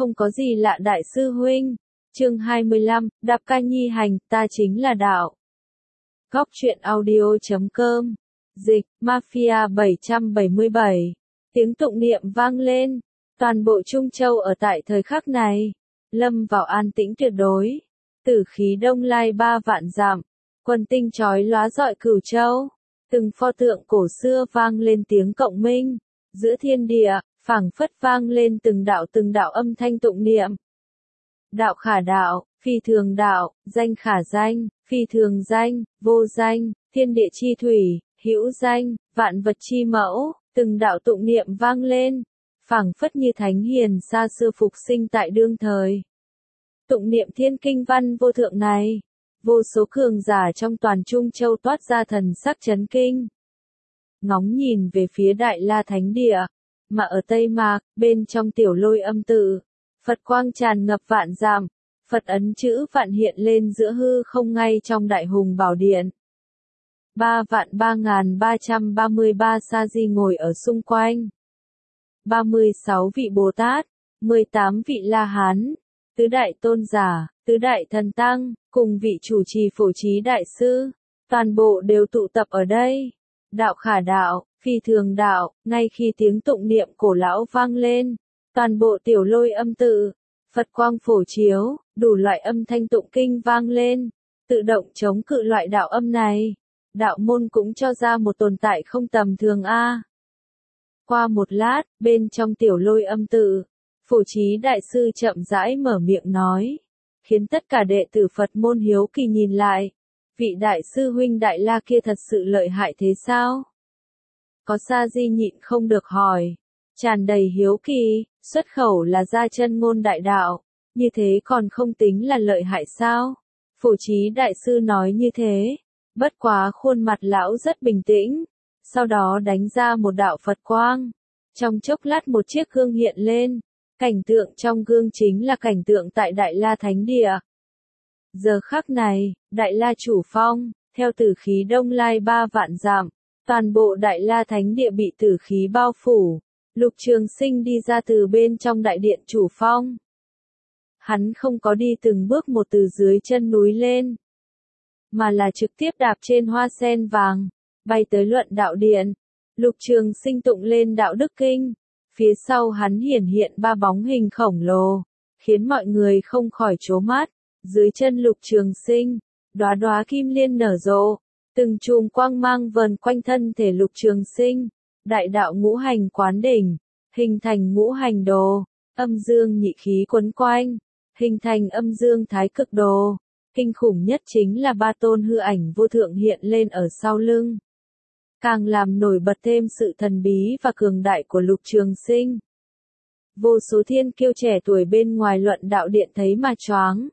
không có gì lạ đại sư huynh. Chương 25, Đạp Ca Nhi hành, ta chính là đạo. Góc truyện audio.com. Dịch, Mafia 777. Tiếng tụng niệm vang lên. Toàn bộ Trung Châu ở tại thời khắc này, lâm vào an tĩnh tuyệt đối. Tử khí đông lai 3 vạn dặm, quân tinh chói lóa rọi Cửu Châu. Từng pho tượng cổ xưa vang lên tiếng cộng minh. Giữa thiên địa, phảng phất vang lên từng đạo âm thanh tụng niệm. Đạo khả đạo, phi thường đạo, danh khả danh, phi thường danh, vô danh, thiên địa chi thủy, hữu danh, vạn vật chi mẫu, từng đạo tụng niệm vang lên, phảng phất như thánh hiền xa xưa phục sinh tại đương thời. Tụng niệm thiên kinh văn vô thượng này, vô số cường giả trong toàn Trung Châu toát ra thần sắc chấn kinh. Ngóng nhìn về phía Đại La Thánh Địa, mà ở Tây Mạc, bên trong Tiểu Lôi Âm Tự, Phật quang tràn ngập vạn dặm, Phật ấn chữ vạn hiện lên giữa hư không ngay trong Đại Hùng Bảo Điện. 3.333 sa di ngồi ở xung quanh. 36 vị Bồ Tát, 18 vị La Hán, tứ đại tôn giả, tứ đại thần tăng, cùng vị chủ trì Phổ Trí đại sư, toàn bộ đều tụ tập ở đây. Đạo khả đạo, phi thường đạo, ngay khi tiếng tụng niệm cổ lão vang lên, toàn bộ Tiểu Lôi Âm Tự, Phật quang phổ chiếu, đủ loại âm thanh tụng kinh vang lên, tự động chống cự loại đạo âm này. Đạo môn cũng cho ra một tồn tại không tầm thường a. Qua một lát, bên trong Tiểu Lôi Âm Tự, Phổ Trí đại sư chậm rãi mở miệng nói, khiến tất cả đệ tử Phật môn hiếu kỳ nhìn lại. Vị đại sư huynh Đại La kia thật sự lợi hại thế sao? Có sa di nhịn không được hỏi, tràn đầy hiếu kỳ, xuất khẩu là ra chân ngôn đại đạo, như thế còn không tính là lợi hại sao? Phổ Trí đại sư nói như thế, bất quá khuôn mặt lão rất bình tĩnh, sau đó đánh ra một đạo Phật quang. Trong chốc lát một chiếc gương hiện lên, cảnh tượng trong gương chính là cảnh tượng tại Đại La Thánh Địa. Giờ khắc này, Đại La chủ phong, theo tử khí đông lai 3 vạn dặm, toàn bộ Đại La Thánh Địa bị tử khí bao phủ. Lục Trường Sinh đi ra từ bên trong đại điện chủ phong. Hắn không có đi từng bước một từ dưới chân núi lên, mà là trực tiếp đạp trên hoa sen vàng, bay tới luận đạo điện. Lục Trường Sinh tụng lên đạo đức kinh, phía sau hắn hiển hiện 3 bóng hình khổng lồ, khiến mọi người không khỏi trố mắt. Dưới chân Lục Trường Sinh, đóa đóa kim liên nở rộ, từng chùm quang mang vờn quanh thân thể Lục Trường Sinh. Đại đạo ngũ hành quán đỉnh, hình thành ngũ hành đồ, âm dương nhị khí quấn quanh, hình thành âm dương thái cực đồ. Kinh khủng nhất chính là 3 tôn hư ảnh vô thượng hiện lên ở sau lưng, càng làm nổi bật thêm sự thần bí và cường đại của Lục Trường Sinh. Vô số thiên kiêu trẻ tuổi bên ngoài luận đạo điện thấy mà choáng.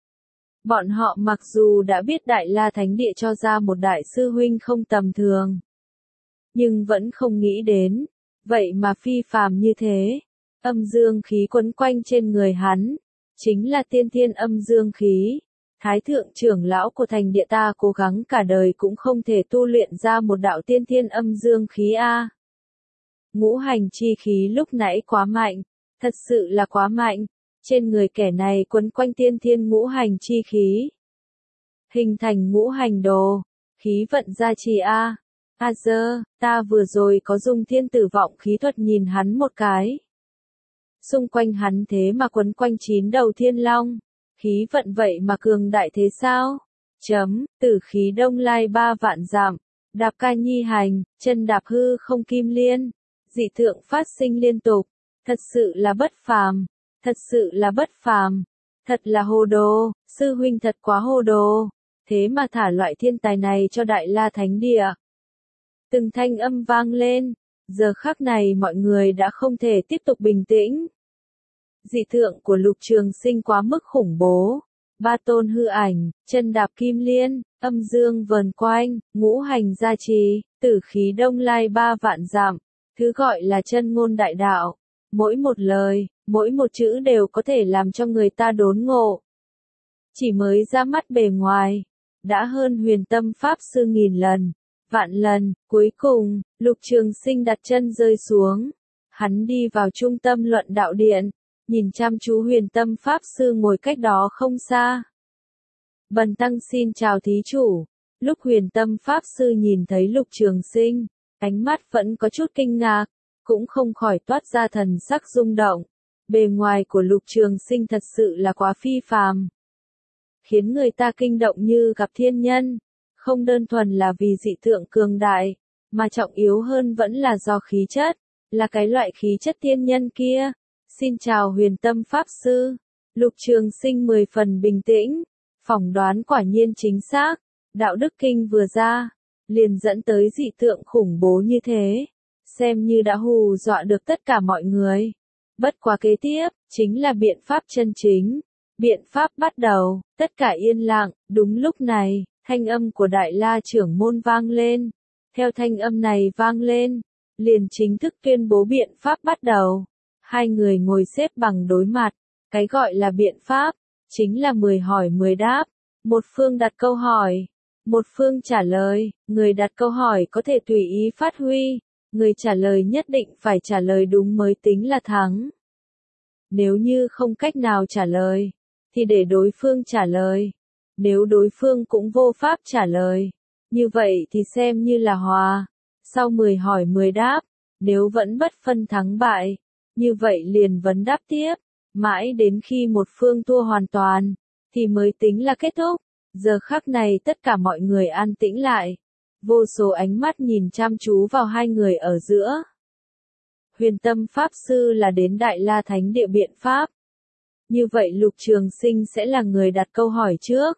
Bọn họ mặc dù đã biết Đại La Thánh Địa cho ra một đại sư huynh không tầm thường, nhưng vẫn không nghĩ đến, vậy mà phi phàm như thế. Âm dương khí quấn quanh trên người hắn, chính là tiên thiên âm dương khí. Thái thượng trưởng lão của thành địa ta cố gắng cả đời cũng không thể tu luyện ra một đạo tiên thiên âm dương khí a. Ngũ hành chi khí lúc nãy quá mạnh, thật sự là quá mạnh. Trên người kẻ này quấn quanh tiên thiên ngũ hành chi khí, hình thành ngũ hành đồ, khí vận gia trì a. Ta vừa rồi có dùng thiên tử vọng khí thuật nhìn hắn một cái. Xung quanh hắn thế mà quấn quanh 9 đầu thiên long, khí vận vậy mà cường đại thế sao? Tử khí đông lai 3 vạn dặm, Đạp Ca Nhi hành, chân đạp hư không kim liên, dị tượng phát sinh liên tục, thật sự là bất phàm, thật sự là bất phàm, thật là hồ đồ, sư huynh thật quá hồ đồ, thế mà thả loại thiên tài này cho Đại La Thánh Địa. Từng thanh âm vang lên, giờ khắc này mọi người đã không thể tiếp tục bình tĩnh. Dị tượng của Lục Trường Sinh quá mức khủng bố. 3 tôn hư ảnh, chân đạp kim liên, âm dương vờn quanh, ngũ hành gia trì, tử khí đông lai 3 vạn dặm, thứ gọi là chân ngôn đại đạo. Mỗi một lời, mỗi một chữ đều có thể làm cho người ta đốn ngộ. Chỉ mới ra mắt bề ngoài, đã hơn Huyền Tâm Pháp Sư 1000 lần, vạn lần. Cuối cùng, Lục Trường Sinh đặt chân rơi xuống. Hắn đi vào trung tâm luận đạo điện, nhìn chăm chú Huyền Tâm Pháp Sư ngồi cách đó không xa. Bần tăng xin chào thí chủ. Lúc Huyền Tâm Pháp Sư nhìn thấy Lục Trường Sinh, ánh mắt vẫn có chút kinh ngạc, cũng không khỏi toát ra thần sắc rung động. Bề ngoài của Lục Trường Sinh thật sự là quá phi phàm, khiến người ta kinh động như gặp thiên nhân, không đơn thuần là vì dị tượng cường đại, mà trọng yếu hơn vẫn là do khí chất, là cái loại khí chất thiên nhân kia. Xin chào Huyền Tâm Pháp Sư. Lục Trường Sinh 10 phần bình tĩnh, phỏng đoán quả nhiên chính xác, đạo đức kinh vừa ra, liền dẫn tới dị tượng khủng bố như thế, xem như đã hù dọa được tất cả mọi người. Bất quá kế tiếp, chính là biện pháp chân chính. Biện pháp bắt đầu, tất cả yên lặng, đúng lúc này, thanh âm của Đại La trưởng môn vang lên. Theo thanh âm này vang lên, liền chính thức tuyên bố biện pháp bắt đầu. Hai người ngồi xếp bằng đối mặt, cái gọi là biện pháp, chính là 10 hỏi 10 đáp. Một phương đặt câu hỏi, một phương trả lời, người đặt câu hỏi có thể tùy ý phát huy, người trả lời nhất định phải trả lời đúng mới tính là thắng. Nếu như không cách nào trả lời, thì để đối phương trả lời. Nếu đối phương cũng vô pháp trả lời, như vậy thì xem như là hòa. Sau 10 hỏi 10 đáp, nếu vẫn bất phân thắng bại, như vậy liền vấn đáp tiếp, mãi đến khi một phương thua hoàn toàn, thì mới tính là kết thúc. Giờ khắc này tất cả mọi người an tĩnh lại, vô số ánh mắt nhìn chăm chú vào hai người ở giữa. Huyền Tâm Pháp Sư là đến Đại La Thánh Địa biện pháp. Như vậy Lục Trường Sinh sẽ là người đặt câu hỏi trước.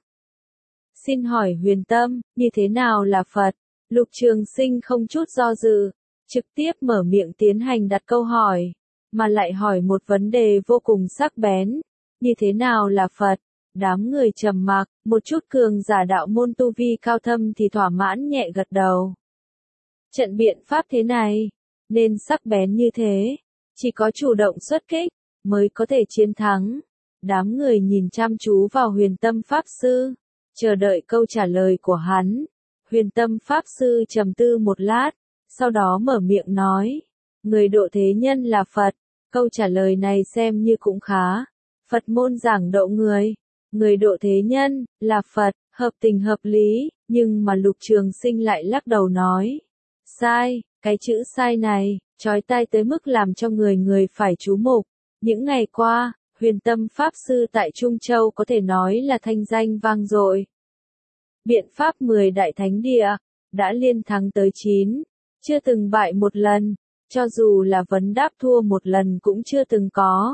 Xin hỏi Huyền Tâm, như thế nào là Phật? Lục Trường Sinh không chút do dự, trực tiếp mở miệng tiến hành đặt câu hỏi, mà lại hỏi một vấn đề vô cùng sắc bén. Như thế nào là Phật? Đám người trầm mặc, một chút cường giả đạo môn tu vi cao thâm thì thỏa mãn nhẹ gật đầu. Trận biện pháp thế này, nên sắc bén như thế, chỉ có chủ động xuất kích, mới có thể chiến thắng. Đám người nhìn chăm chú vào Huyền Tâm Pháp Sư, chờ đợi câu trả lời của hắn. Huyền Tâm Pháp Sư trầm tư một lát, sau đó mở miệng nói, người độ thế nhân là Phật. Câu trả lời này xem như cũng khá. Phật môn giảng độ người, người độ thế nhân, là Phật, hợp tình hợp lý, nhưng mà Lục Trường Sinh lại lắc đầu nói. Sai, cái chữ sai này, chói tai tới mức làm cho người phải chú mục. Những ngày qua, Huyền Tâm Pháp Sư tại Trung Châu có thể nói là thanh danh vang dội. Biện pháp 10 đại thánh địa, đã liên thắng tới 9, chưa từng bại một lần, cho dù là vấn đáp thua một lần cũng chưa từng có.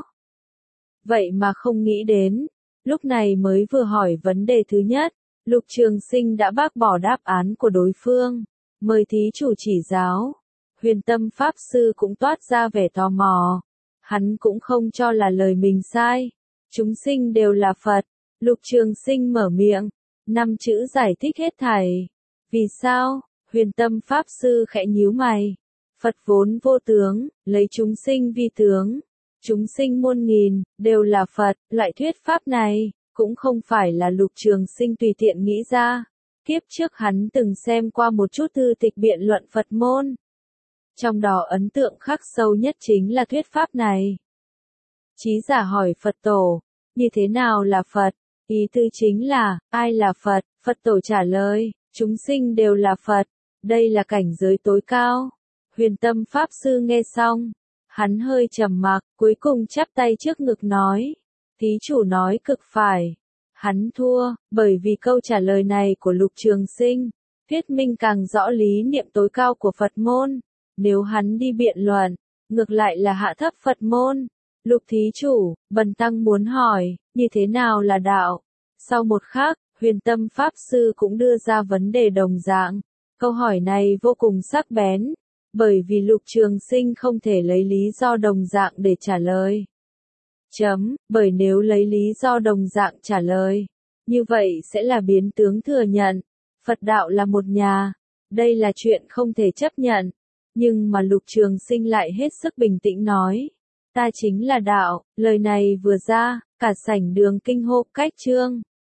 Vậy mà không nghĩ đến, lúc này mới vừa hỏi vấn đề thứ nhất, Lục Trường Sinh đã bác bỏ đáp án của đối phương, mời thí chủ chỉ giáo. Huyền Tâm Pháp Sư cũng toát ra vẻ tò mò, hắn cũng không cho là lời mình sai, chúng sinh đều là Phật. Lục Trường Sinh mở miệng, 5 chữ giải thích hết thảy. Vì sao? Huyền Tâm Pháp Sư khẽ nhíu mày. Phật vốn vô tướng, lấy chúng sinh vi tướng. Chúng sinh muôn nghìn, đều là Phật. Loại thuyết pháp này, cũng không phải là Lục Trường Sinh tùy tiện nghĩ ra. Kiếp trước hắn từng xem qua một chút thư tịch biện luận Phật môn. Trong đó ấn tượng khắc sâu nhất chính là thuyết pháp này. Chí giả hỏi Phật tổ, như thế nào là Phật? Ý tư chính là, ai là Phật? Phật tổ trả lời, chúng sinh đều là Phật. Đây là cảnh giới tối cao. Huyền Tâm Pháp Sư nghe xong, hắn hơi trầm mặc, cuối cùng chắp tay trước ngực nói. Thí chủ nói cực phải. Hắn thua, bởi vì câu trả lời này của Lục Trường Sinh, thuyết minh càng rõ lý niệm tối cao của Phật môn. Nếu hắn đi biện luận, ngược lại là hạ thấp Phật môn. Lục thí chủ, bần tăng muốn hỏi, như thế nào là đạo? Sau một khắc, Huyền Tâm Pháp Sư cũng đưa ra vấn đề đồng dạng. Câu hỏi này vô cùng sắc bén, bởi vì Lục Trường Sinh không thể lấy lý do đồng dạng để trả lời. Bởi nếu lấy lý do đồng dạng trả lời, như vậy sẽ là biến tướng thừa nhận, Phật đạo là một nhà. Đây là chuyện không thể chấp nhận. Nhưng mà Lục Trường Sinh lại hết sức bình tĩnh nói. Ta chính là đạo, lời này vừa ra, cả sảnh đường kinh hô cách trương.